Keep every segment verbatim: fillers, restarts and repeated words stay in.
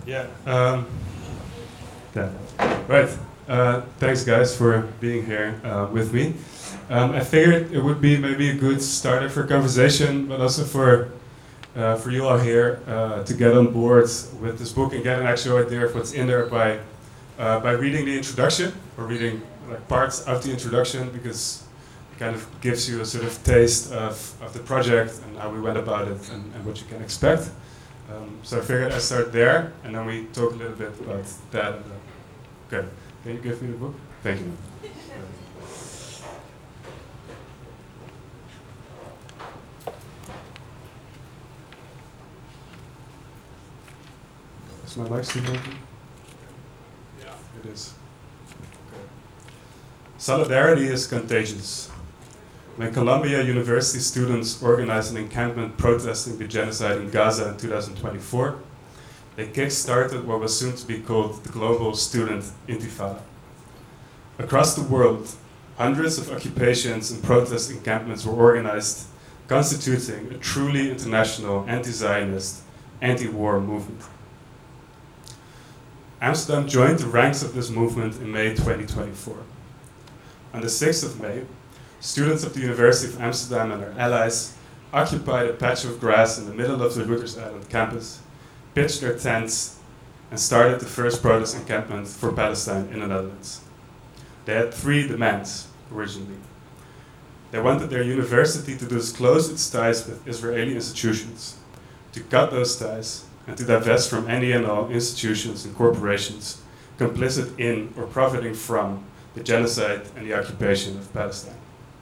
Yeah. Um, yeah. Right. Uh, thanks, guys, for being here uh, with me. Um, I figured it would be maybe a good starter for conversation, but also for uh, for you all here uh, to get on board with this book and get an actual idea of what's in there by uh, by reading the introduction or reading like parts of the introduction, because it kind of gives you a sort of taste of, of the project and how we went about it and, and what you can expect. Um, so I figured I'd start there, and then we talk a little bit about that. And, uh, okay, can you give me the book? Thank you. Is my mic still working? Yeah, it is. Okay. Solidarity is contagious. When Columbia University students organized an encampment protesting the genocide in Gaza in two thousand twenty-four, they kick-started what was soon to be called the Global Student Intifada. Across the world, hundreds of occupations and protest encampments were organized, constituting a truly international anti-Zionist, anti-war movement. Amsterdam joined the ranks of this movement in May twenty twenty-four. On the sixth of May, students of the University of Amsterdam and their allies occupied a patch of grass in the middle of the Rutgers Island campus, pitched their tents, and started the first protest encampment for Palestine in the Netherlands. They had three demands originally. They wanted their university to disclose its ties with Israeli institutions, to cut those ties, and to divest from any and all institutions and corporations complicit in or profiting from the genocide and the occupation of Palestine.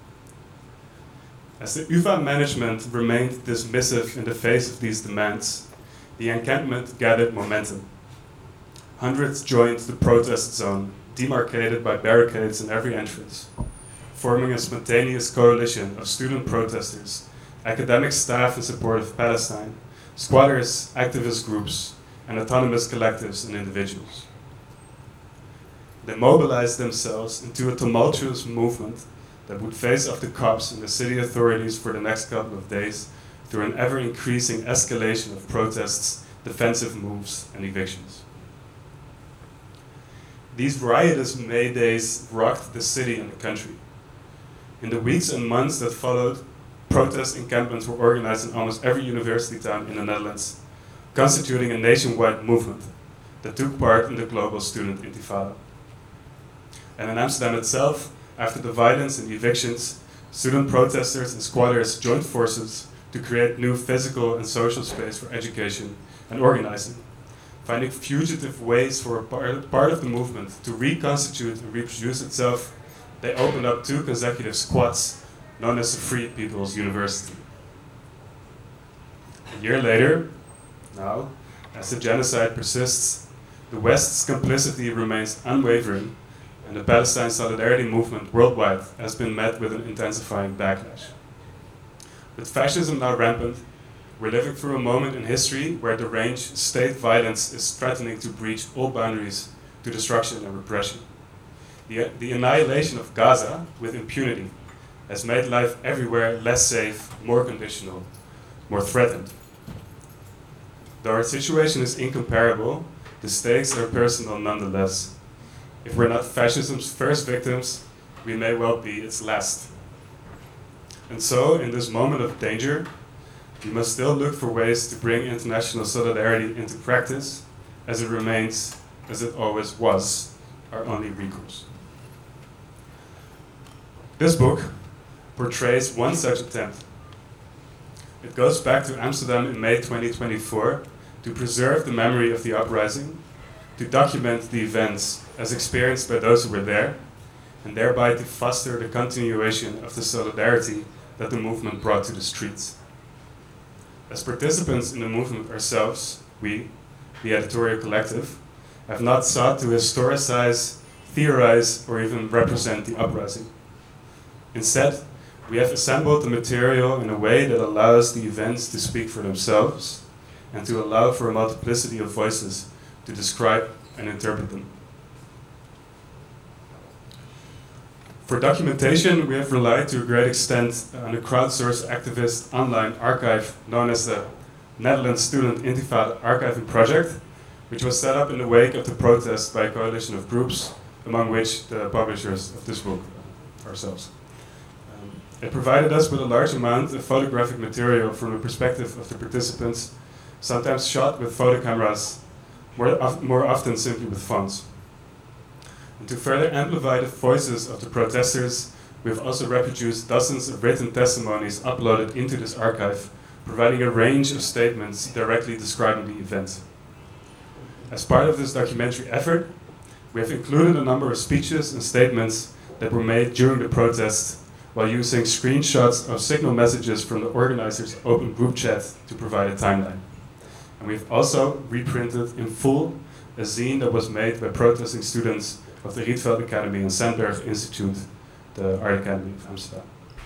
As the U V A management remained dismissive in the face of these demands, the encampment gathered momentum. Hundreds joined the protest zone, demarcated by barricades in every entrance, forming a spontaneous coalition of student protesters, academic staff in support of Palestine, squatters, activist groups, and autonomous collectives and individuals. They mobilized themselves into a tumultuous movement that would face off the cops and the city authorities for the next couple of days through an ever-increasing escalation of protests, defensive moves, and evictions. These riotous May days rocked the city and the country. In the weeks and months that followed, protest encampments were organized in almost every university town in the Netherlands, constituting a nationwide movement that took part in the global student intifada. And in Amsterdam itself, after the violence and evictions, student protesters and squatters joined forces to create new physical and social space for education and organizing, finding fugitive ways for a part, part of the movement to reconstitute and reproduce itself. They opened up two consecutive squads known as the Free People's University. A year later, now, as the genocide persists, the West's complicity remains unwavering, and the Palestine Solidarity movement worldwide has been met with an intensifying backlash. With fascism now rampant, we're living through a moment in history where deranged state violence is threatening to breach all boundaries to destruction and repression. The, the annihilation of Gaza with impunity has made life everywhere less safe, more conditional, more threatened. Though our situation is incomparable, the stakes are personal nonetheless. If we're not fascism's first victims, we may well be its last. And so, in this moment of danger, we must still look for ways to bring international solidarity into practice, as it remains, as it always was, our only recourse. This book portrays one such attempt. It goes back to Amsterdam in May twenty twenty-four to preserve the memory of the uprising, to document the events as experienced by those who were there, and thereby to foster the continuation of the solidarity that the movement brought to the streets. As participants in the movement ourselves, we, the editorial collective, have not sought to historicize, theorize, or even represent the uprising. Instead, we have assembled the material in a way that allows the events to speak for themselves and to allow for a multiplicity of voices to describe and interpret them. For documentation, we have relied to a great extent on a crowdsourced activist online archive known as the Netherlands Student Intifada Archiving Project, which was set up in the wake of the protest by a coalition of groups, among which the publishers of this book, uh, ourselves. Um, it provided us with a large amount of photographic material from the perspective of the participants, sometimes shot with photo cameras, more, of, more often simply with phones. And to further amplify the voices of the protesters, we have also reproduced dozens of written testimonies uploaded into this archive, providing a range of statements directly describing the event. As part of this documentary effort, we have included a number of speeches and statements that were made during the protest while using screenshots of signal messages from the organizers' open group chat to provide a timeline. And we've also reprinted in full a zine that was made by protesting students of the Rietveld Academy and Sandberg Institute, the Art Academy of Amsterdam.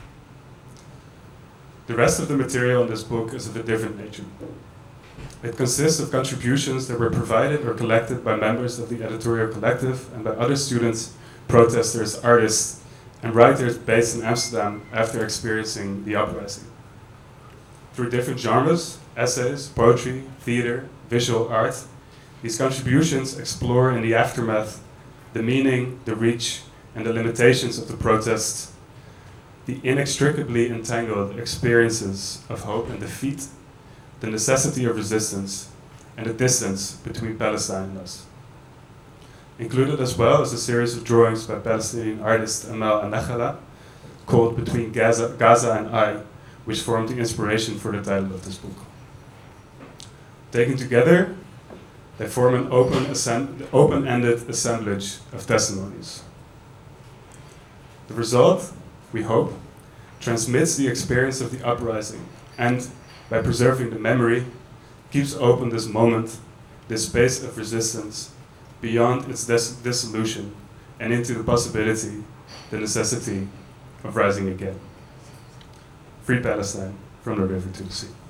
The rest of the material in this book is of a different nature. It consists of contributions that were provided or collected by members of the editorial collective and by other students, protesters, artists, and writers based in Amsterdam after experiencing the uprising. Through different genres, essays, poetry, theater, visual art, these contributions explore in the aftermath the meaning, the reach, and the limitations of the protests, the inextricably entangled experiences of hope and defeat, the necessity of resistance, and the distance between Palestine and us. Included as well is a series of drawings by Palestinian artist Amal Anachala called Between Gaza, Gaza and I, which formed the inspiration for the title of this book. Taken together, they form an open assem- open-ended assemblage of testimonies. The result, we hope, transmits the experience of the uprising and, by preserving the memory, keeps open this moment, this space of resistance, beyond its dis- dissolution and into the possibility, the necessity of rising again. Free Palestine, from the river to the sea.